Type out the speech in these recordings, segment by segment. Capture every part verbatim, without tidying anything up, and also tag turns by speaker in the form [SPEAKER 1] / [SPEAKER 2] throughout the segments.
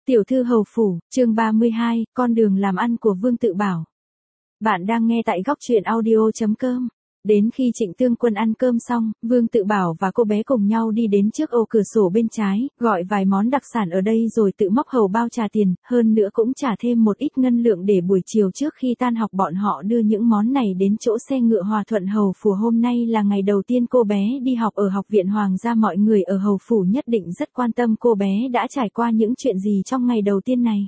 [SPEAKER 1] Tiểu thư hầu phủ, chương ba mươi hai, con đường làm ăn của Vương Tự Bảo. Bạn đang nghe tại góc truyện audio chấm com. Đến khi Trịnh Tương Quân ăn cơm xong, Vương Tự Bảo và cô bé cùng nhau đi đến trước ô cửa sổ bên trái, gọi vài món đặc sản ở đây rồi tự móc hầu bao trả tiền, hơn nữa cũng trả thêm một ít ngân lượng để buổi chiều trước khi tan học bọn họ đưa những món này đến chỗ xe ngựa Hòa Thuận hầu phủ. Hôm nay là ngày đầu tiên cô bé đi học ở học viện Hoàng gia, mọi người ở hầu phủ nhất định rất quan tâm cô bé đã trải qua những chuyện gì trong ngày đầu tiên này.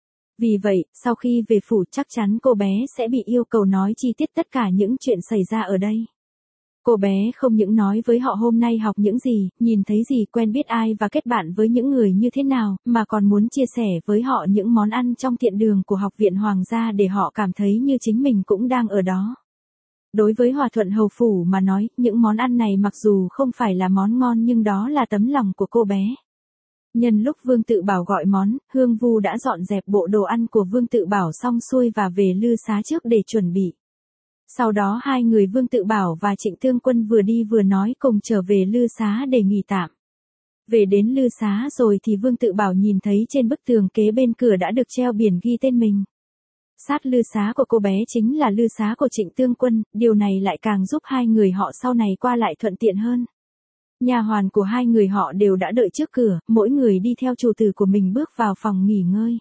[SPEAKER 1] Vì vậy, sau khi về phủ chắc chắn cô bé sẽ bị yêu cầu nói chi tiết tất cả những chuyện xảy ra ở đây. Cô bé không những nói với họ hôm nay học những gì, nhìn thấy gì, quen biết ai và kết bạn với những người như thế nào, mà còn muốn chia sẻ với họ những món ăn trong tiện đường của học viện Hoàng gia để họ cảm thấy như chính mình cũng đang ở đó. Đối với Hòa Thuận hầu phủ mà nói, những món ăn này mặc dù không phải là món ngon nhưng đó là tấm lòng của cô bé. Nhân lúc Vương Tự Bảo gọi món, Hương Vu đã dọn dẹp bộ đồ ăn của Vương Tự Bảo xong xuôi và về lư xá trước để chuẩn bị. Sau đó hai người Vương Tự Bảo và Trịnh Tương Quân vừa đi vừa nói cùng trở về lư xá để nghỉ tạm. Về đến lư xá rồi thì Vương Tự Bảo nhìn thấy trên bức tường kế bên cửa đã được treo biển ghi tên mình. Sát lư xá của cô bé chính là lư xá của Trịnh Tương Quân, điều này lại càng giúp hai người họ sau này qua lại thuận tiện hơn. Nhà hoàn của hai người họ đều đã đợi trước cửa, mỗi người đi theo chủ tử của mình bước vào phòng nghỉ ngơi.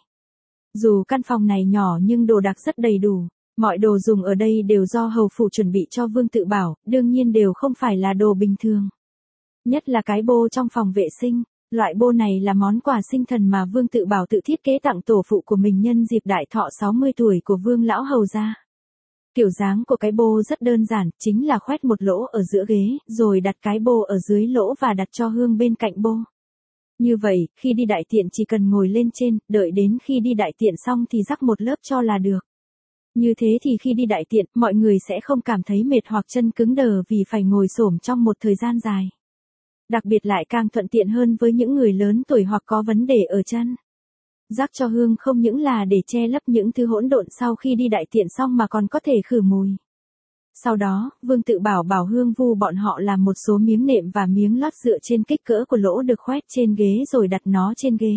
[SPEAKER 1] Dù căn phòng này nhỏ nhưng đồ đạc rất đầy đủ, mọi đồ dùng ở đây đều do hầu phủ chuẩn bị cho Vương Tự Bảo, đương nhiên đều không phải là đồ bình thường. Nhất là cái bô trong phòng vệ sinh, loại bô này là món quà sinh thần mà Vương Tự Bảo tự thiết kế tặng tổ phụ của mình nhân dịp đại thọ sáu mươi tuổi của Vương lão hầu gia. Kiểu dáng của cái bô rất đơn giản, chính là khoét một lỗ ở giữa ghế, rồi đặt cái bô ở dưới lỗ và đặt cho hương bên cạnh bô. Như vậy, khi đi đại tiện chỉ cần ngồi lên trên, đợi đến khi đi đại tiện xong thì rắc một lớp cho là được. Như thế thì khi đi đại tiện, mọi người sẽ không cảm thấy mệt hoặc chân cứng đờ vì phải ngồi xổm trong một thời gian dài. Đặc biệt lại càng thuận tiện hơn với những người lớn tuổi hoặc có vấn đề ở chân. Rắc cho hương không những là để che lấp những thứ hỗn độn sau khi đi đại tiện xong mà còn có thể khử mùi. Sau đó, Vương Tự Bảo bảo Hương Vu bọn họ làm một số miếng nệm và miếng lót dựa trên kích cỡ của lỗ được khoét trên ghế rồi đặt nó trên ghế.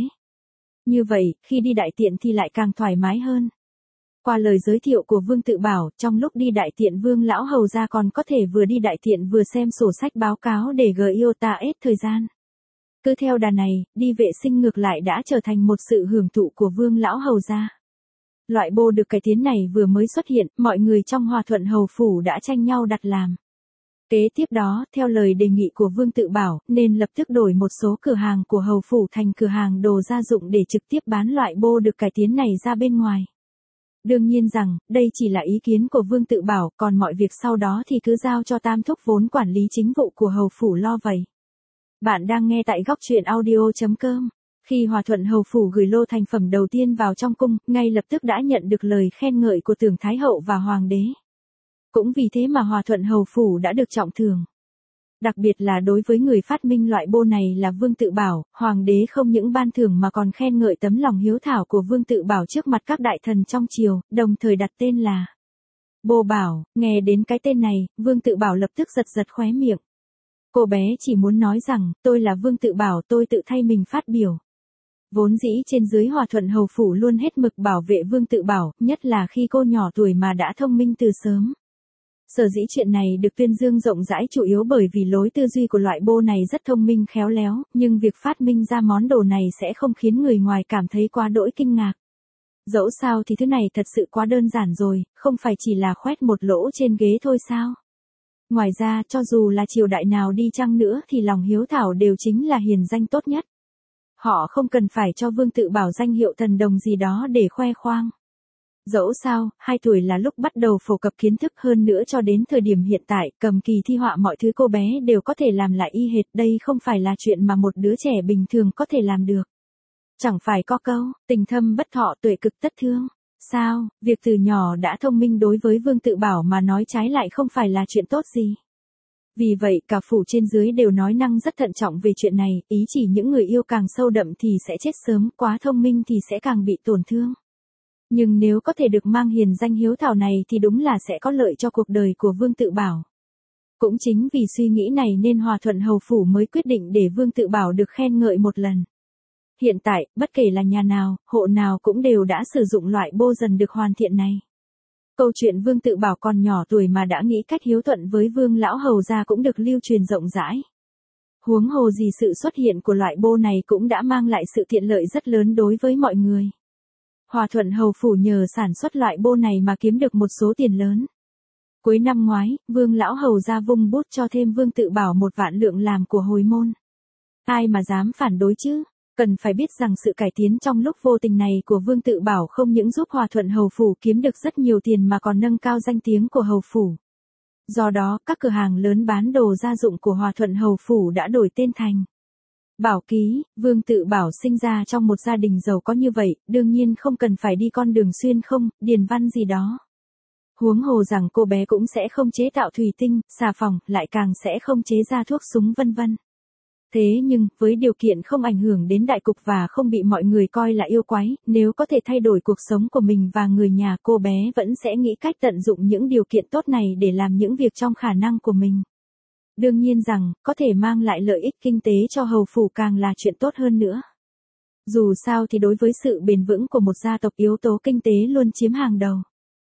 [SPEAKER 1] Như vậy, khi đi đại tiện thì lại càng thoải mái hơn. Qua lời giới thiệu của Vương Tự Bảo, trong lúc đi đại tiện Vương lão hầu gia còn có thể vừa đi đại tiện vừa xem sổ sách báo cáo để giota hết thời gian. Cứ theo đà này, đi vệ sinh ngược lại đã trở thành một sự hưởng thụ của Vương lão hầu gia. Loại bô được cải tiến này vừa mới xuất hiện, mọi người trong Hòa Thuận hầu phủ đã tranh nhau đặt làm. Kế tiếp đó, theo lời đề nghị của Vương Tự Bảo, nên lập tức đổi một số cửa hàng của hầu phủ thành cửa hàng đồ gia dụng để trực tiếp bán loại bô được cải tiến này ra bên ngoài. Đương nhiên rằng, đây chỉ là ý kiến của Vương Tự Bảo, còn mọi việc sau đó thì cứ giao cho Tam Thúc vốn quản lý chính vụ của hầu phủ lo vậy. Bạn đang nghe tại góc truyện audio chấm com. Khi Hòa Thuận hầu phủ gửi lô thành phẩm đầu tiên vào trong cung, ngay lập tức đã nhận được lời khen ngợi của Tưởng Thái hậu và Hoàng đế. Cũng vì thế mà Hòa Thuận hầu phủ đã được trọng thưởng. Đặc biệt là đối với người phát minh loại bô này là Vương Tự Bảo, Hoàng đế không những ban thưởng mà còn khen ngợi tấm lòng hiếu thảo của Vương Tự Bảo trước mặt các đại thần trong triều, đồng thời đặt tên là Bô Bảo. Nghe đến cái tên này, Vương Tự Bảo lập tức giật giật khóe miệng. Cô bé chỉ muốn nói rằng, tôi là Vương Tự Bảo, tôi tự thay mình phát biểu. Vốn dĩ trên dưới Hòa Thuận hầu phủ luôn hết mực bảo vệ Vương Tự Bảo, nhất là khi cô nhỏ tuổi mà đã thông minh từ sớm. Sở dĩ chuyện này được tuyên dương rộng rãi chủ yếu bởi vì lối tư duy của loại bô này rất thông minh khéo léo, nhưng việc phát minh ra món đồ này sẽ không khiến người ngoài cảm thấy quá đỗi kinh ngạc. Dẫu sao thì thứ này thật sự quá đơn giản rồi, không phải chỉ là khoét một lỗ trên ghế thôi sao? Ngoài ra, cho dù là triều đại nào đi chăng nữa thì lòng hiếu thảo đều chính là hiền danh tốt nhất. Họ không cần phải cho Vương Tự Bảo danh hiệu thần đồng gì đó để khoe khoang. Dẫu sao, hai tuổi là lúc bắt đầu phổ cập kiến thức, hơn nữa cho đến thời điểm hiện tại, cầm kỳ thi họa mọi thứ cô bé đều có thể làm lại y hệt, đây không phải là chuyện mà một đứa trẻ bình thường có thể làm được. Chẳng phải có câu, tình thâm bất thọ tuệ cực tất thương. Sao, việc từ nhỏ đã thông minh đối với Vương Tự Bảo mà nói trái lại không phải là chuyện tốt gì. Vì vậy cả phủ trên dưới đều nói năng rất thận trọng về chuyện này, ý chỉ những người yêu càng sâu đậm thì sẽ chết sớm, quá thông minh thì sẽ càng bị tổn thương. Nhưng nếu có thể được mang hiền danh hiếu thảo này thì đúng là sẽ có lợi cho cuộc đời của Vương Tự Bảo. Cũng chính vì suy nghĩ này nên Hòa Thuận hầu phủ mới quyết định để Vương Tự Bảo được khen ngợi một lần. Hiện tại, bất kể là nhà nào, hộ nào cũng đều đã sử dụng loại bô dần được hoàn thiện này. Câu chuyện Vương Tự Bảo còn nhỏ tuổi mà đã nghĩ cách hiếu thuận với Vương lão hầu gia cũng được lưu truyền rộng rãi. Huống hồ gì sự xuất hiện của loại bô này cũng đã mang lại sự tiện lợi rất lớn đối với mọi người. Hòa Thuận hầu phủ nhờ sản xuất loại bô này mà kiếm được một số tiền lớn. Cuối năm ngoái, Vương lão hầu gia vung bút cho thêm Vương Tự Bảo một vạn lượng làm của hồi môn. Ai mà dám phản đối chứ? Cần phải biết rằng sự cải tiến trong lúc vô tình này của Vương Tự Bảo không những giúp Hòa Thuận hầu phủ kiếm được rất nhiều tiền mà còn nâng cao danh tiếng của hầu phủ. Do đó, các cửa hàng lớn bán đồ gia dụng của Hòa Thuận hầu phủ đã đổi tên thành Bảo Ký. Vương Tự Bảo sinh ra trong một gia đình giàu có như vậy, đương nhiên không cần phải đi con đường xuyên không, điền văn gì đó. Huống hồ rằng cô bé cũng sẽ không chế tạo thủy tinh, xà phòng, lại càng sẽ không chế ra thuốc súng vân vân. Thế nhưng, với điều kiện không ảnh hưởng đến đại cục và không bị mọi người coi là yêu quái, nếu có thể thay đổi cuộc sống của mình và người nhà, cô bé vẫn sẽ nghĩ cách tận dụng những điều kiện tốt này để làm những việc trong khả năng của mình. Đương nhiên rằng, có thể mang lại lợi ích kinh tế cho hầu phủ càng là chuyện tốt hơn nữa. Dù sao thì đối với sự bền vững của một gia tộc, yếu tố kinh tế luôn chiếm hàng đầu.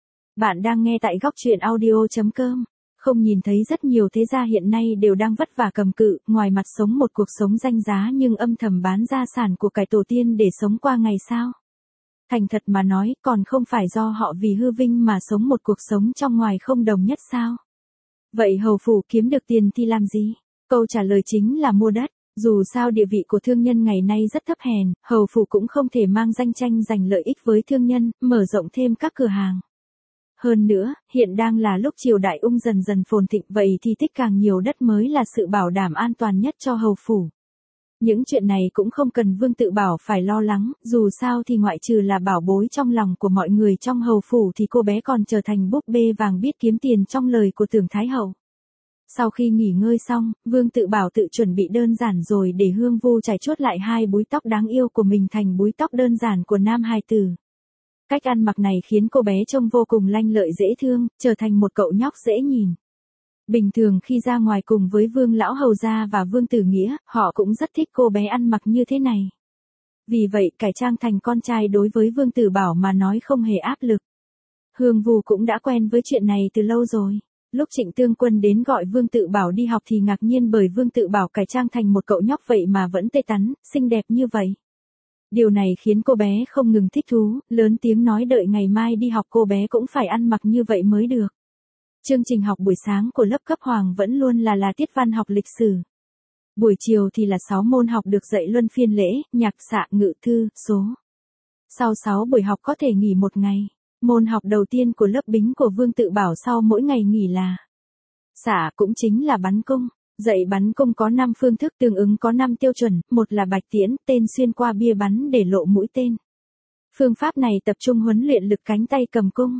[SPEAKER 1] Bạn đang nghe tại góc truyện audio chấm com. Không nhìn thấy rất nhiều thế gia hiện nay đều đang vất vả cầm cự, ngoài mặt sống một cuộc sống danh giá nhưng âm thầm bán gia sản của cải tổ tiên để sống qua ngày sao? Thành thật mà nói, còn không phải do họ vì hư vinh mà sống một cuộc sống trong ngoài không đồng nhất sao? Vậy hầu phủ kiếm được tiền thì làm gì? Câu trả lời chính là mua đất. Dù sao địa vị của thương nhân ngày nay rất thấp hèn, hầu phủ cũng không thể mang danh tranh giành lợi ích với thương nhân, mở rộng thêm các cửa hàng. Hơn nữa, hiện đang là lúc triều đại Ung dần dần phồn thịnh, vậy thì tích càng nhiều đất mới là sự bảo đảm an toàn nhất cho hầu phủ. Những chuyện này cũng không cần Vương Tự Bảo phải lo lắng, dù sao thì ngoại trừ là bảo bối trong lòng của mọi người trong hầu phủ thì cô bé còn trở thành búp bê vàng biết kiếm tiền trong lời của Tưởng Thái Hậu. Sau khi nghỉ ngơi xong, Vương Tự Bảo tự chuẩn bị đơn giản rồi để Hương Vu chải chuốt lại hai búi tóc đáng yêu của mình thành búi tóc đơn giản của nam hài tử. Cách ăn mặc này khiến cô bé trông vô cùng lanh lợi dễ thương, trở thành một cậu nhóc dễ nhìn. Bình thường khi ra ngoài cùng với Vương lão hầu gia và Vương Tử Nghĩa, họ cũng rất thích cô bé ăn mặc như thế này. Vì vậy, cải trang thành con trai đối với Vương Tử Bảo mà nói không hề áp lực. Hương Vu cũng đã quen với chuyện này từ lâu rồi. Lúc Trịnh Tương Quân đến gọi Vương Tự Bảo đi học thì ngạc nhiên bởi Vương Tự Bảo cải trang thành một cậu nhóc vậy mà vẫn tươi tắn, xinh đẹp như vậy. Điều này khiến cô bé không ngừng thích thú, lớn tiếng nói đợi ngày mai đi học cô bé cũng phải ăn mặc như vậy mới được. Chương trình học buổi sáng của lớp cấp Hoàng vẫn luôn là là tiết văn học lịch sử. Buổi chiều thì là sáu môn học được dạy luân phiên lễ, nhạc xạ, ngữ thư, số. Sau sáu buổi học có thể nghỉ một ngày. Môn học đầu tiên của lớp bính của Vương Tự Bảo sau mỗi ngày nghỉ là xạ, cũng chính là bắn cung. Dạy bắn cung có năm phương thức tương ứng có năm tiêu chuẩn, một là bạch tiễn, tên xuyên qua bia bắn để lộ mũi tên. Phương pháp này tập trung huấn luyện lực cánh tay cầm cung.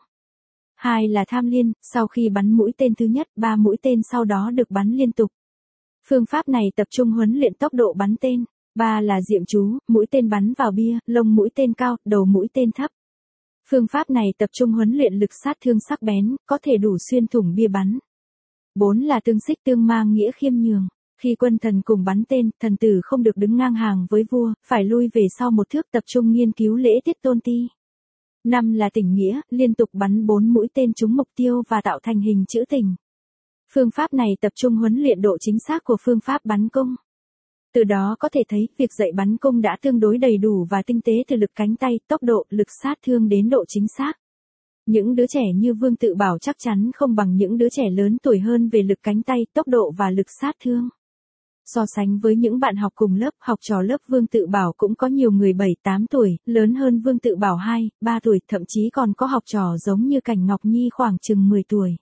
[SPEAKER 1] Hai là tham liên, sau khi bắn mũi tên thứ nhất, ba mũi tên sau đó được bắn liên tục. Phương pháp này tập trung huấn luyện tốc độ bắn tên. Ba là diệm chú, mũi tên bắn vào bia, lông mũi tên cao, đầu mũi tên thấp. Phương pháp này tập trung huấn luyện lực sát thương sắc bén, có thể đủ xuyên thủng bia bắn. Bốn là tương xích tương mang nghĩa khiêm nhường. Khi quân thần cùng bắn tên, thần tử không được đứng ngang hàng với vua, phải lui về sau một thước tập trung nghiên cứu lễ tiết tôn ti. Năm là tỉnh nghĩa, liên tục bắn bốn mũi tên trúng mục tiêu và tạo thành hình chữ tình. Phương pháp này tập trung huấn luyện độ chính xác của phương pháp bắn cung. Từ đó có thể thấy, việc dạy bắn cung đã tương đối đầy đủ và tinh tế từ lực cánh tay, tốc độ, lực sát thương đến độ chính xác. Những đứa trẻ như Vương Tự Bảo chắc chắn không bằng những đứa trẻ lớn tuổi hơn về lực cánh tay, tốc độ và lực sát thương. So sánh với những bạn học cùng lớp, học trò lớp Vương Tự Bảo cũng có nhiều người bảy tám tuổi, lớn hơn Vương Tự Bảo hai, ba tuổi, thậm chí còn có học trò giống như Cảnh Ngọc Nhi khoảng chừng mười tuổi.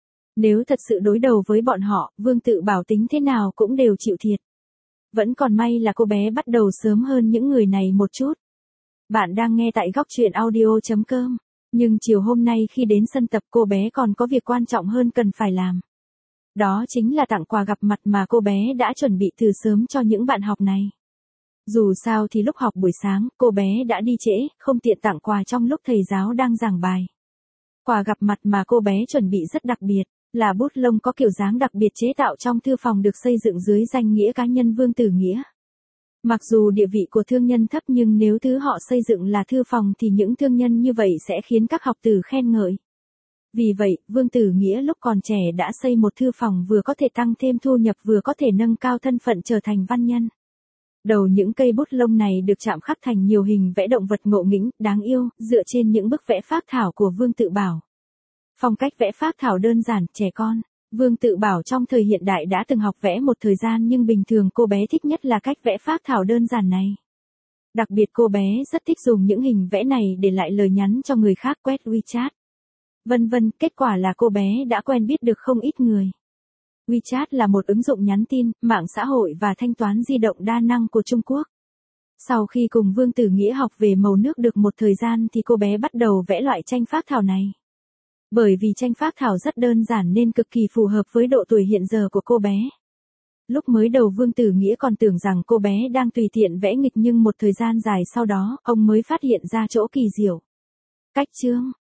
[SPEAKER 1] Nếu thật sự đối đầu với bọn họ, Vương Tự Bảo tính thế nào cũng đều chịu thiệt. Vẫn còn may là cô bé bắt đầu sớm hơn những người này một chút. Bạn đang nghe tại góc truyện audio chấm com. Nhưng chiều hôm nay khi đến sân tập cô bé còn có việc quan trọng hơn cần phải làm. Đó chính là tặng quà gặp mặt mà cô bé đã chuẩn bị từ sớm cho những bạn học này. Dù sao thì lúc học buổi sáng, cô bé đã đi trễ, không tiện tặng quà trong lúc thầy giáo đang giảng bài. Quà gặp mặt mà cô bé chuẩn bị rất đặc biệt, là bút lông có kiểu dáng đặc biệt chế tạo trong thư phòng được xây dựng dưới danh nghĩa cá nhân Vương Tử Nghĩa. Mặc dù địa vị của thương nhân thấp nhưng nếu thứ họ xây dựng là thư phòng thì những thương nhân như vậy sẽ khiến các học tử khen ngợi. Vì vậy, Vương Tử Nghĩa lúc còn trẻ đã xây một thư phòng vừa có thể tăng thêm thu nhập vừa có thể nâng cao thân phận trở thành văn nhân. Đầu những cây bút lông này được chạm khắc thành nhiều hình vẽ động vật ngộ nghĩnh, đáng yêu, dựa trên những bức vẽ phác thảo của Vương Tự Bảo. Phong cách vẽ phác thảo đơn giản, trẻ con. Vương Tự Bảo trong thời hiện đại đã từng học vẽ một thời gian nhưng bình thường cô bé thích nhất là cách vẽ phác thảo đơn giản này. Đặc biệt cô bé rất thích dùng những hình vẽ này để lại lời nhắn cho người khác, quét WeChat. Vân vân, kết quả là cô bé đã quen biết được không ít người. WeChat là một ứng dụng nhắn tin, mạng xã hội và thanh toán di động đa năng của Trung Quốc. Sau khi cùng Vương Tử Nghĩa học về màu nước được một thời gian thì cô bé bắt đầu vẽ loại tranh phác thảo này. Bởi vì tranh phác thảo rất đơn giản nên cực kỳ phù hợp với độ tuổi hiện giờ của cô bé. Lúc mới đầu Vương Tử Nghĩa còn tưởng rằng cô bé đang tùy tiện vẽ nghịch nhưng một thời gian dài sau đó, ông mới phát hiện ra chỗ kỳ diệu. Cách chương